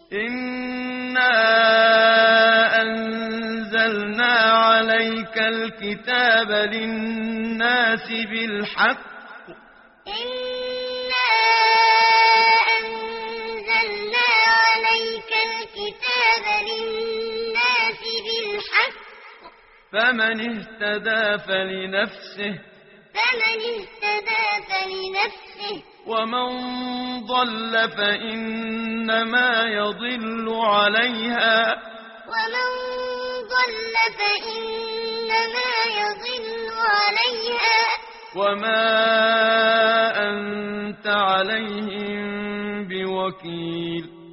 إنا أنزلنا عليك الكتاب للناس بالحق إنا أنزلنا عليك الكتاب للناس بالحق فمن اهتدى فلنفسه ومن ضل فإنما يضل عليها وما أنت عليهم بوكيل